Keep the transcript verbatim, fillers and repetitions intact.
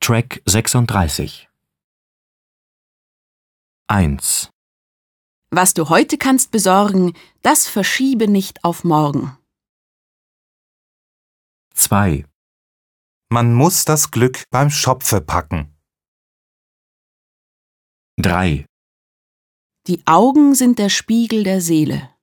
Track sechsunddreißig. eins. Was du heute kannst besorgen, das verschiebe nicht auf morgen. zwei. Man muss das Glück beim Schopfe packen. drei. Die Augen sind der Spiegel der Seele.